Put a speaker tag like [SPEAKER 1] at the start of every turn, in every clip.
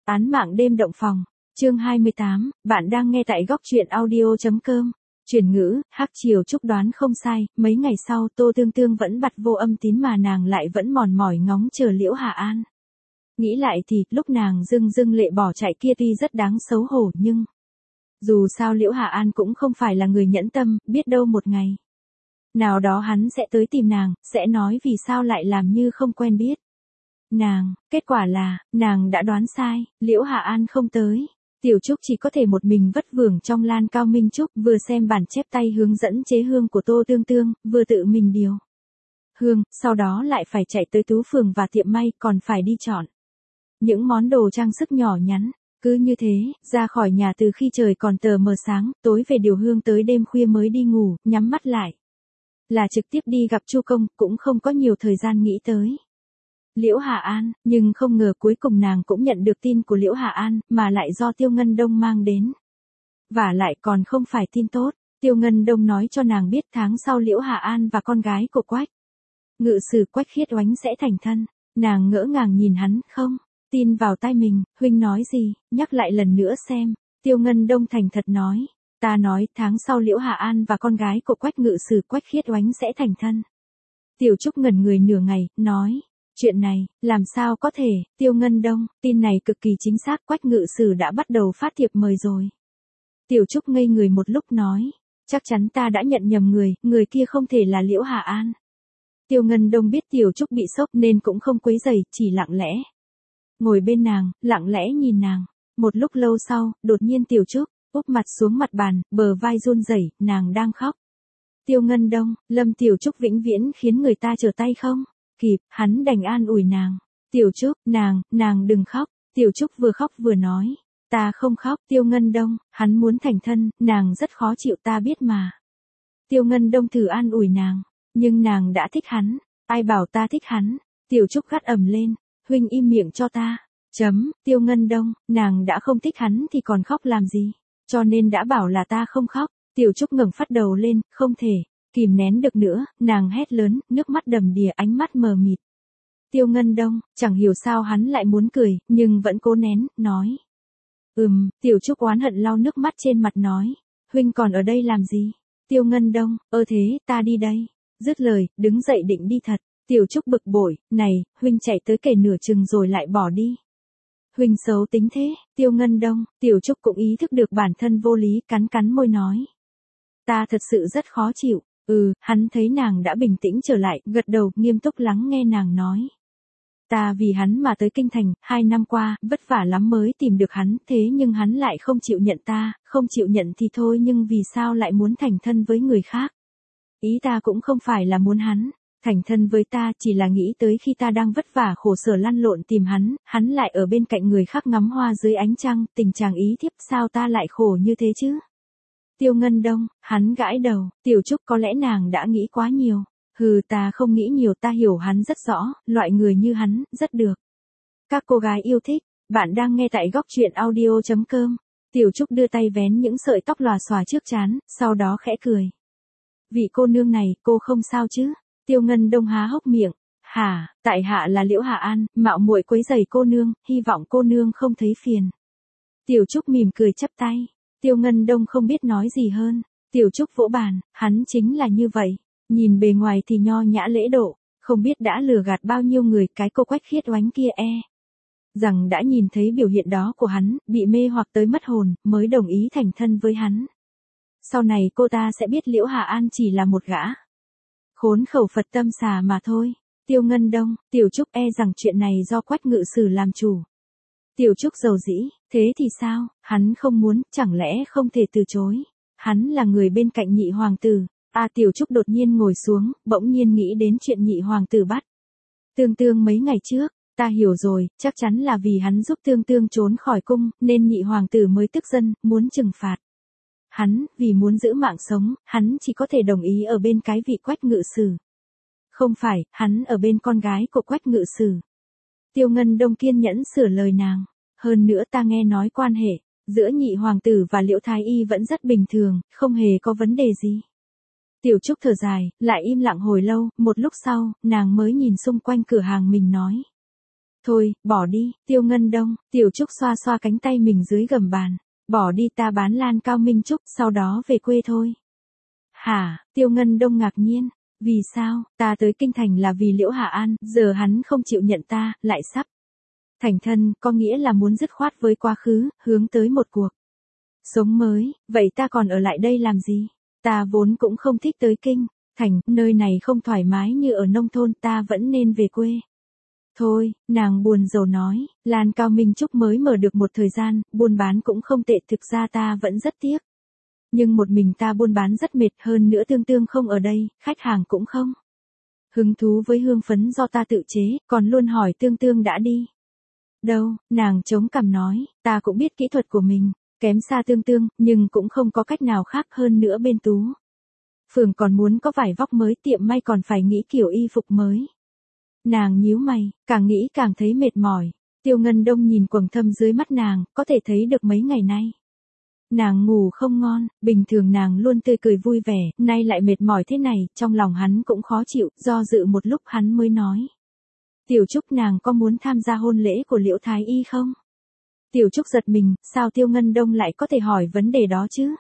[SPEAKER 1] Án mạng đêm động phòng. Chương 28, bạn đang nghe tại góc truyện audio.com. Chuyển ngữ, Hắc Triều Trúc đoán không sai, mấy ngày sau Tô Tương Tương vẫn bặt vô âm tín mà nàng lại vẫn mòn mỏi ngóng chờ Liễu Hà An. Nghĩ lại thì, lúc nàng dưng dưng lệ bỏ chạy kia tuy rất đáng xấu hổ nhưng... Dù sao Liễu Hà An cũng không phải là người nhẫn tâm, biết đâu một ngày nào đó hắn sẽ tới tìm nàng, sẽ nói vì sao lại làm như không quen biết kết quả là, nàng đã đoán sai, Liễu Hà An không tới. Tiểu Trúc chỉ có thể một mình vất vưởng trong lan cao minh trúc, vừa xem bản chép tay hướng dẫn chế hương của Tô Tương Tương, vừa tự mình điều hương, sau đó lại phải chạy tới Tú Phường và tiệm may, còn phải đi chọn những món đồ trang sức nhỏ nhắn. Cứ như thế, ra khỏi nhà từ khi trời còn tờ mờ sáng, tối về điều hương tới đêm khuya mới đi ngủ, nhắm mắt lại là trực tiếp đi gặp Chu Công, cũng không có nhiều thời gian nghĩ tới Liễu Hà An, nhưng không ngờ cuối cùng nàng cũng nhận được tin của Liễu Hà An, mà lại do Tiêu Ngân Đông mang đến. Và lại còn không phải tin tốt, Tiêu Ngân Đông nói cho nàng biết tháng sau Liễu Hà An và con gái của Quách ngự sử Quách Khiết Oánh sẽ thành thân. Nàng ngỡ ngàng nhìn hắn, không tin vào tai mình, huynh nói gì, nhắc lại lần nữa xem. Tiêu Ngân Đông thành thật nói, ta nói tháng sau Liễu Hà An và con gái của Quách ngự sử Quách Khiết Oánh sẽ thành thân. Tiểu Trúc ngẩn người nửa ngày, nói, chuyện này, làm sao có thể, Tiêu Ngân Đông, tin này cực kỳ chính xác, Quách ngự sử đã bắt đầu phát thiệp mời rồi. Tiểu Trúc ngây người một lúc nói, chắc chắn ta đã nhận nhầm người kia không thể là Liễu Hà An. Tiêu Ngân Đông biết Tiểu Trúc bị sốc nên cũng không quấy rầy, chỉ lặng lẽ ngồi bên nàng, lặng lẽ nhìn nàng. Một lúc lâu sau, đột nhiên Tiểu Trúc úp mặt xuống mặt bàn, bờ vai run rẩy, nàng đang khóc. Tiêu Ngân Đông, Lâm Tiểu Trúc vĩnh viễn khiến người ta trở tay không kịp, hắn đành an ủi nàng. Tiểu Trúc, nàng đừng khóc. Tiểu Trúc vừa khóc vừa nói, ta không khóc. Tiêu Ngân Đông, hắn muốn thành thân, nàng rất khó chịu ta biết mà. Tiêu Ngân Đông thử an ủi nàng, nhưng nàng đã thích hắn, ai bảo ta thích hắn. Tiểu Trúc gắt ầm lên, huynh im miệng cho ta. Tiêu Ngân Đông, nàng đã không thích hắn thì còn khóc làm gì, cho nên đã bảo là ta không khóc. Tiểu Trúc ngẩng phát đầu lên, không thể kìm nén được nữa, nàng hét lớn, nước mắt đầm đìa, ánh mắt mờ mịt. Tiêu Ngân Đông, chẳng hiểu sao hắn lại muốn cười, nhưng vẫn cố nén, nói. Tiểu Trúc oán hận lau nước mắt trên mặt nói, huynh còn ở đây làm gì? Tiêu Ngân Đông, thế, ta đi đây. Dứt lời, đứng dậy định đi thật. Tiểu Trúc bực bội, này, huynh chạy tới kể nửa chừng rồi lại bỏ đi. Huynh xấu tính thế. Tiêu Ngân Đông, Tiểu Trúc cũng ý thức được bản thân vô lý, cắn môi nói. Ta thật sự rất khó chịu. Hắn thấy nàng đã bình tĩnh trở lại, gật đầu, nghiêm túc lắng nghe nàng nói. Ta vì hắn mà tới kinh thành, 2 năm qua, vất vả lắm mới tìm được hắn, thế nhưng hắn lại không chịu nhận ta, không chịu nhận thì thôi nhưng vì sao lại muốn thành thân với người khác? Ý ta cũng không phải là muốn hắn thành thân với ta, chỉ là nghĩ tới khi ta đang vất vả khổ sở lăn lộn tìm hắn lại ở bên cạnh người khác ngắm hoa dưới ánh trăng, tình chàng ý thiếp, sao ta lại khổ như thế chứ? Tiêu Ngân Đông, hắn gãi đầu. Tiểu Trúc, có lẽ nàng đã nghĩ quá nhiều. Ta không nghĩ nhiều, ta hiểu hắn rất rõ, loại người như hắn, rất được các cô gái yêu thích. Bạn đang nghe tại góc truyện audio.com. Tiểu Trúc đưa tay vén những sợi tóc lòa xòa trước trán, sau đó khẽ cười. Vị cô nương này, cô không sao chứ? Tiêu Ngân Đông há hốc miệng. Hả, tại hạ là Liễu Hà An, mạo muội quấy rầy cô nương, hy vọng cô nương không thấy phiền. Tiểu Trúc mỉm cười chắp tay. Tiêu Ngân Đông không biết nói gì hơn. Tiểu Trúc vỗ bàn, hắn chính là như vậy. Nhìn bề ngoài thì nho nhã lễ độ, không biết đã lừa gạt bao nhiêu người, cái cô Quách Khiết Oánh kia rằng đã nhìn thấy biểu hiện đó của hắn, bị mê hoặc tới mất hồn, mới đồng ý thành thân với hắn. Sau này cô ta sẽ biết Liễu Hà An chỉ là một gã khốn khẩu Phật tâm xà mà thôi. Tiêu Ngân Đông, Tiểu Trúc rằng chuyện này do Quách ngự sử làm chủ. Tiểu Trúc dầu dĩ, thế thì sao, hắn không muốn, chẳng lẽ không thể từ chối. Hắn là người bên cạnh nhị hoàng tử. Tiểu Trúc đột nhiên ngồi xuống, bỗng nhiên nghĩ đến chuyện nhị hoàng tử bắt Tương Tương mấy ngày trước. Ta hiểu rồi, chắc chắn là vì hắn giúp Tương Tương trốn khỏi cung, nên nhị hoàng tử mới tức giận, muốn trừng phạt hắn, vì muốn giữ mạng sống, hắn chỉ có thể đồng ý ở bên cái vị Quách ngự sử. Không phải, hắn ở bên con gái của Quách ngự sử. Tiêu Ngân Đông kiên nhẫn sửa lời nàng. Hơn nữa ta nghe nói quan hệ giữa nhị hoàng tử và Liễu Thái Y vẫn rất bình thường, không hề có vấn đề gì. Tiểu Trúc thở dài, lại im lặng hồi lâu, một lúc sau, nàng mới nhìn xung quanh cửa hàng mình nói. Thôi, bỏ đi, Tiêu Ngân Đông, Tiểu Trúc xoa xoa cánh tay mình dưới gầm bàn. Bỏ đi, ta bán lan cao minh trúc, sau đó về quê thôi. Hả, Tiêu Ngân Đông ngạc nhiên. Vì sao, ta tới kinh thành là vì Liễu Hạ An, giờ hắn không chịu nhận ta, lại sắp thành thân, có nghĩa là muốn dứt khoát với quá khứ, hướng tới một cuộc sống mới, vậy ta còn ở lại đây làm gì? Ta vốn cũng không thích tới kinh thành, nơi này không thoải mái như ở nông thôn, ta vẫn nên về quê. Thôi, nàng buồn rầu nói, Lan Cao Minh Trúc mới mở được một thời gian, buôn bán cũng không tệ, thực ra ta vẫn rất tiếc. Nhưng một mình ta buôn bán rất mệt, hơn nữa Tương Tương không ở đây, khách hàng cũng không hứng thú với hương phấn do ta tự chế, còn luôn hỏi Tương Tương đã đi đâu, nàng chống cằm nói, ta cũng biết kỹ thuật của mình, kém xa Tương Tương, nhưng cũng không có cách nào khác, hơn nữa bên Tú Phường còn muốn có vải vóc mới, tiệm may còn phải nghĩ kiểu y phục mới. Nàng nhíu mày, càng nghĩ càng thấy mệt mỏi. Tiêu Ngân Đông nhìn quầng thâm dưới mắt nàng, có thể thấy được mấy ngày nay nàng ngủ không ngon, bình thường nàng luôn tươi cười vui vẻ, nay lại mệt mỏi thế này, trong lòng hắn cũng khó chịu, do dự một lúc hắn mới nói. Tiểu Trúc, nàng có muốn tham gia hôn lễ của Liễu Thái Y không? Tiểu Trúc giật mình, sao Tiêu Ngân Đông lại có thể hỏi vấn đề đó chứ?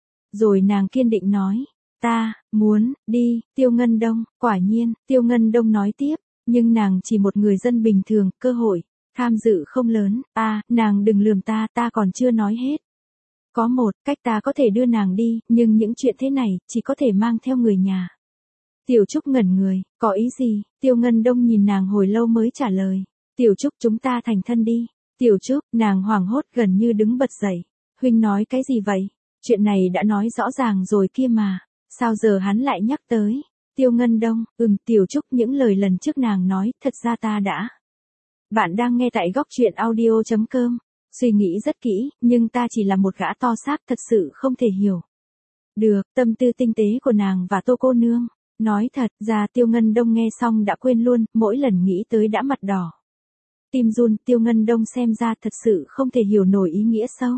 [SPEAKER 1] Rồi nàng kiên định nói, ta muốn đi, Tiêu Ngân Đông. Quả nhiên, Tiêu Ngân Đông nói tiếp, nhưng nàng chỉ một người dân bình thường, cơ hội tham dự không lớn. Nàng đừng lườm ta, ta còn chưa nói hết. Có một cách ta có thể đưa nàng đi, nhưng những chuyện thế này, chỉ có thể mang theo người nhà. Tiểu Trúc ngẩn người, có ý gì? Tiêu Ngân Đông nhìn nàng hồi lâu mới trả lời. Tiểu Trúc, chúng ta thành thân đi. Tiểu Trúc, nàng hoảng hốt gần như đứng bật dậy. Huynh nói cái gì vậy? Chuyện này đã nói rõ ràng rồi kia mà. Sao giờ hắn lại nhắc tới? Tiêu Ngân Đông, Tiểu Trúc, những lời lần trước nàng nói, thật ra ta đã. Bạn đang nghe tại góc truyện audio.com. Suy nghĩ rất kỹ, nhưng ta chỉ là một gã to xác, thật sự không thể hiểu được tâm tư tinh tế của nàng và Tô cô nương. Nói thật ra Tiêu Ngân Đông nghe xong đã quên luôn, mỗi lần nghĩ tới đã mặt đỏ. Tim run, Tiêu Ngân Đông xem ra thật sự không thể hiểu nổi ý nghĩa sâu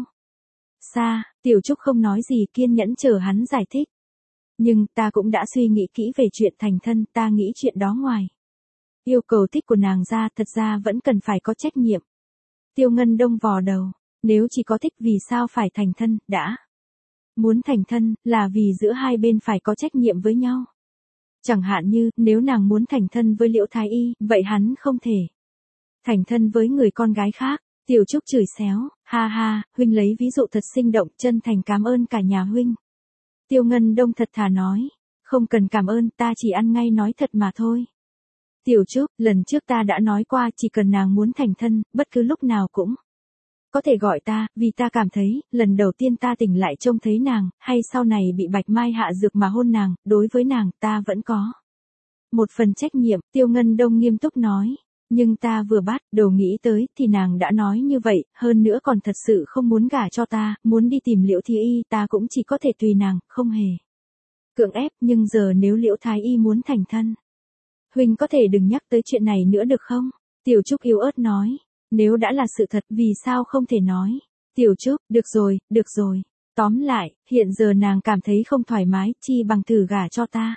[SPEAKER 1] xa. Tiểu Trúc không nói gì, kiên nhẫn chờ hắn giải thích. Nhưng ta cũng đã suy nghĩ kỹ về chuyện thành thân, ta nghĩ chuyện đó ngoài yêu cầu thích của nàng ra, thật ra vẫn cần phải có trách nhiệm. Tiêu Ngân Đông vò đầu, nếu chỉ có thích vì sao phải thành thân, đã muốn thành thân, là vì giữa hai bên phải có trách nhiệm với nhau. Chẳng hạn như, nếu nàng muốn thành thân với Liễu Thái Y, vậy hắn không thể thành thân với người con gái khác. Tiểu Trúc chửi xéo, ha ha, huynh lấy ví dụ thật sinh động, chân thành cảm ơn cả nhà huynh. Tiêu Ngân Đông thật thà nói, không cần cảm ơn, ta chỉ ăn ngay nói thật mà thôi. Tiểu Trúc, lần trước ta đã nói qua, chỉ cần nàng muốn thành thân, bất cứ lúc nào cũng có thể gọi ta, vì ta cảm thấy, lần đầu tiên ta tỉnh lại trông thấy nàng, hay sau này bị Bạch Mai hạ dược mà hôn nàng, đối với nàng, ta vẫn có một phần trách nhiệm. Tiêu Ngân Đông nghiêm túc nói, nhưng ta vừa bắt đầu nghĩ tới, thì nàng đã nói như vậy, hơn nữa còn thật sự không muốn gả cho ta, muốn đi tìm Liễu Thái Y, ta cũng chỉ có thể tùy nàng, không hề cưỡng ép, nhưng giờ nếu Liễu Thái Y muốn thành thân, huynh có thể đừng nhắc tới chuyện này nữa được không? Tiểu Trúc yếu ớt nói, nếu đã là sự thật, vì sao không thể nói? Tiểu Trúc, được rồi. Tóm lại, hiện giờ nàng cảm thấy không thoải mái, chi bằng thử gả cho ta.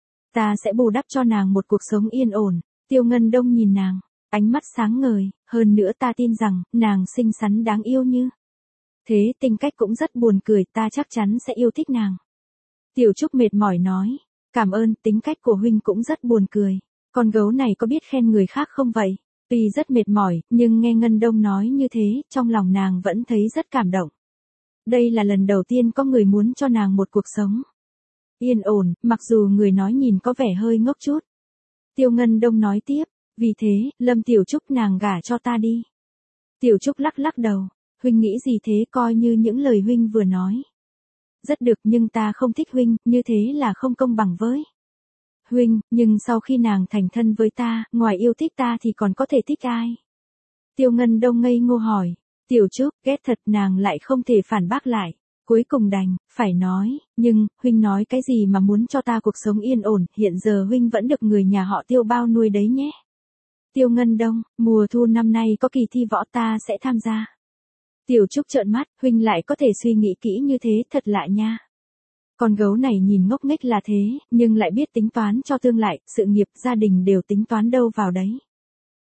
[SPEAKER 1] Ta sẽ bù đắp cho nàng một cuộc sống yên ổn. Tiêu Ngân Đông nhìn nàng, ánh mắt sáng ngời, hơn nữa ta tin rằng, nàng xinh xắn đáng yêu như thế, tính cách cũng rất buồn cười, ta chắc chắn sẽ yêu thích nàng. Tiểu Trúc mệt mỏi nói, cảm ơn, tính cách của huynh cũng rất buồn cười. Con gấu này có biết khen người khác không vậy? Tuy rất mệt mỏi, nhưng nghe Ngân Đông nói như thế, trong lòng nàng vẫn thấy rất cảm động. Đây là lần đầu tiên có người muốn cho nàng một cuộc sống yên ổn, mặc dù người nói nhìn có vẻ hơi ngốc chút. Tiêu Ngân Đông nói tiếp, vì thế, Lâm Tiểu Trúc, nàng gả cho ta đi. Tiểu Trúc lắc đầu, huynh nghĩ gì thế, coi như những lời huynh vừa nói rất được, nhưng ta không thích huynh, như thế là không công bằng với huynh, nhưng sau khi nàng thành thân với ta, ngoài yêu thích ta thì còn có thể thích ai? Tiêu Ngân Đông ngây ngô hỏi, Tiểu Trúc, ghét thật, nàng lại không thể phản bác lại, cuối cùng đành phải nói, nhưng, huynh nói cái gì mà muốn cho ta cuộc sống yên ổn, hiện giờ huynh vẫn được người nhà họ Tiêu bao nuôi đấy nhé. Tiêu Ngân Đông, mùa thu năm nay có kỳ thi võ, ta sẽ tham gia. Tiểu Trúc trợn mắt, huynh lại có thể suy nghĩ kỹ như thế, thật lạ nha. Con gấu này nhìn ngốc nghếch là thế, nhưng lại biết tính toán cho tương lai, sự nghiệp, gia đình đều tính toán đâu vào đấy.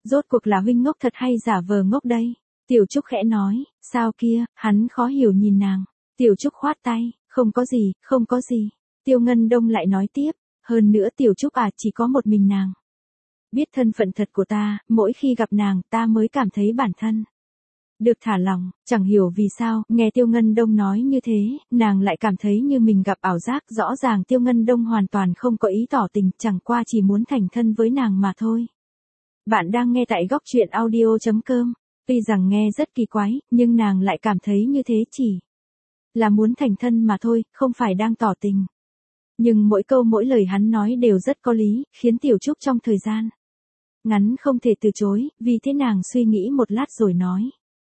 [SPEAKER 1] Rốt cuộc là huynh ngốc thật hay giả vờ ngốc đây? Tiểu Trúc khẽ nói, sao kia, hắn khó hiểu nhìn nàng. Tiểu Trúc khoát tay, không có gì, không có gì. Tiêu Ngân Đông lại nói tiếp, hơn nữa Tiểu Trúc à, chỉ có một mình nàng. Biết thân phận thật của ta, mỗi khi gặp nàng ta mới cảm thấy bản thân được thả lỏng, chẳng hiểu vì sao, nghe Tiêu Ngân Đông nói như thế, nàng lại cảm thấy như mình gặp ảo giác, rõ ràng Tiêu Ngân Đông hoàn toàn không có ý tỏ tình, chẳng qua chỉ muốn thành thân với nàng mà thôi. Bạn đang nghe tại góc truyện audio.com, tuy rằng nghe rất kỳ quái, nhưng nàng lại cảm thấy như thế chỉ là muốn thành thân mà thôi, không phải đang tỏ tình. Nhưng mỗi câu mỗi lời hắn nói đều rất có lý, khiến Tiểu Trúc trong thời gian ngắn không thể từ chối, vì thế nàng suy nghĩ một lát rồi nói.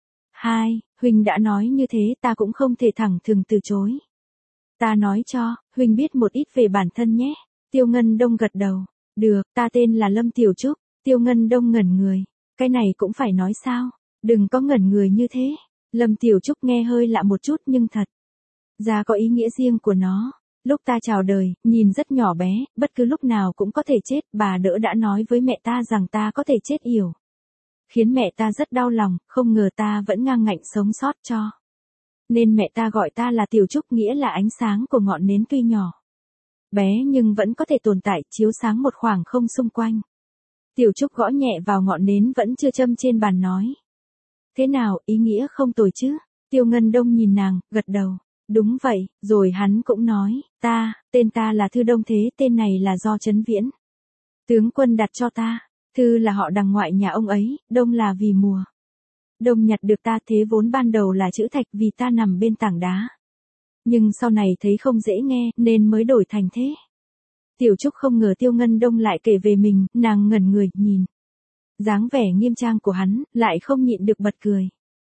[SPEAKER 1] Huynh đã nói như thế ta cũng không thể thẳng thừng từ chối. Ta nói cho, huynh biết một ít về bản thân nhé. Tiêu Ngân Đông gật đầu. Được, ta tên là Lâm Tiểu Trúc. Tiêu Ngân Đông ngẩn người. Cái này cũng phải nói sao? Đừng có ngẩn người như thế. Lâm Tiểu Trúc nghe hơi lạ một chút nhưng thật ra có ý nghĩa riêng của nó. Lúc ta chào đời, nhìn rất nhỏ bé, bất cứ lúc nào cũng có thể chết, bà đỡ đã nói với mẹ ta rằng ta có thể chết yểu. Khiến mẹ ta rất đau lòng, không ngờ ta vẫn ngang ngạnh sống sót cho. Nên mẹ ta gọi ta là Tiểu Trúc, nghĩa là ánh sáng của ngọn nến tuy nhỏ bé nhưng vẫn có thể tồn tại, chiếu sáng một khoảng không xung quanh. Tiểu Trúc gõ nhẹ vào ngọn nến vẫn chưa châm trên bàn nói. Thế nào, ý nghĩa không tồi chứ? Tiêu Ngân Đông nhìn nàng, gật đầu. Đúng vậy, rồi hắn cũng nói, tên ta là Thư Đông Thế, tên này là do Trấn Viễn tướng quân đặt cho ta. Thư là họ đằng ngoại nhà ông ấy, Đông là vì mùa đông nhặt được ta, thế vốn ban đầu là chữ Thạch vì ta nằm bên tảng đá. Nhưng sau này thấy không dễ nghe, nên mới đổi thành thế. Tiểu Trúc không ngờ Tiêu Ngân Đông lại kể về mình, nàng ngẩn người, nhìn dáng vẻ nghiêm trang của hắn, lại không nhịn được bật cười.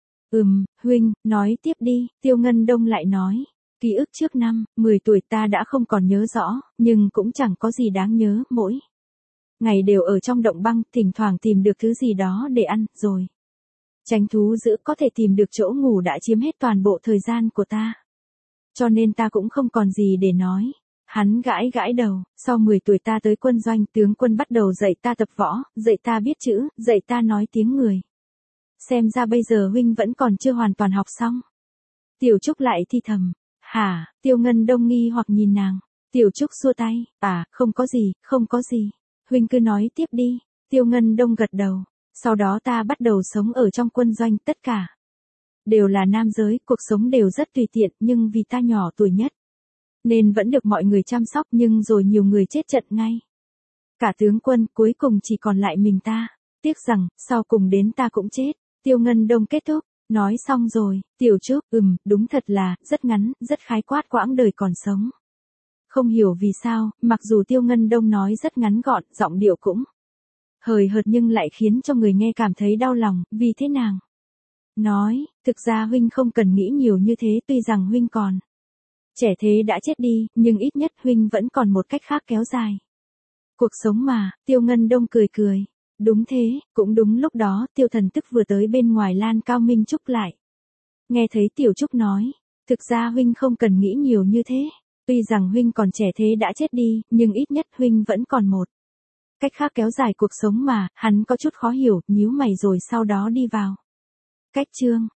[SPEAKER 1] Huynh, nói tiếp đi, Tiêu Ngân Đông lại nói. Ký ức trước năm, 10 tuổi ta đã không còn nhớ rõ, nhưng cũng chẳng có gì đáng nhớ, mỗi ngày đều ở trong động băng, thỉnh thoảng tìm được thứ gì đó để ăn, rồi tranh thú dữ, có thể tìm được chỗ ngủ đã chiếm hết toàn bộ thời gian của ta. Cho nên ta cũng không còn gì để nói. Hắn gãi gãi đầu, sau 10 tuổi ta tới quân doanh, tướng quân bắt đầu dạy ta tập võ, dạy ta biết chữ, dạy ta nói tiếng người. Xem ra bây giờ huynh vẫn còn chưa hoàn toàn học xong. Tiểu Trúc lại thi thầm. Hả? Tiêu Ngân Đông nghi hoặc nhìn nàng. Tiểu Trúc xua tay. Không có gì, không có gì. Huynh cứ nói tiếp đi. Tiêu Ngân Đông gật đầu. Sau đó ta bắt đầu sống ở trong quân doanh, tất cả đều là nam giới, cuộc sống đều rất tùy tiện, nhưng vì ta nhỏ tuổi nhất nên vẫn được mọi người chăm sóc, nhưng rồi nhiều người chết trận ngay. Cả tướng quân, cuối cùng chỉ còn lại mình ta. Tiếc rằng, sau cùng đến ta cũng chết. Tiêu Ngân Đông kết thúc. Nói xong rồi, Tiểu Trúc, đúng thật là, rất ngắn, rất khái quát quãng đời còn sống. Không hiểu vì sao, mặc dù Tiêu Ngân Đông nói rất ngắn gọn, giọng điệu cũng hời hợt nhưng lại khiến cho người nghe cảm thấy đau lòng, vì thế nàng nói, thực ra huynh không cần nghĩ nhiều như thế, tuy rằng huynh còn trẻ thế đã chết đi, nhưng ít nhất huynh vẫn còn một cách khác kéo dài cuộc sống mà. Tiêu Ngân Đông cười cười. Đúng thế, cũng đúng lúc đó, Tiêu Thần Tức vừa tới bên ngoài lan Cao Minh Trúc lại. Nghe thấy Tiểu Trúc nói, thực ra huynh không cần nghĩ nhiều như thế. Tuy rằng huynh còn trẻ thế đã chết đi, nhưng ít nhất huynh vẫn còn một cách khác kéo dài cuộc sống mà. Hắn có chút khó hiểu, nhíu mày rồi sau đó đi vào cách chương.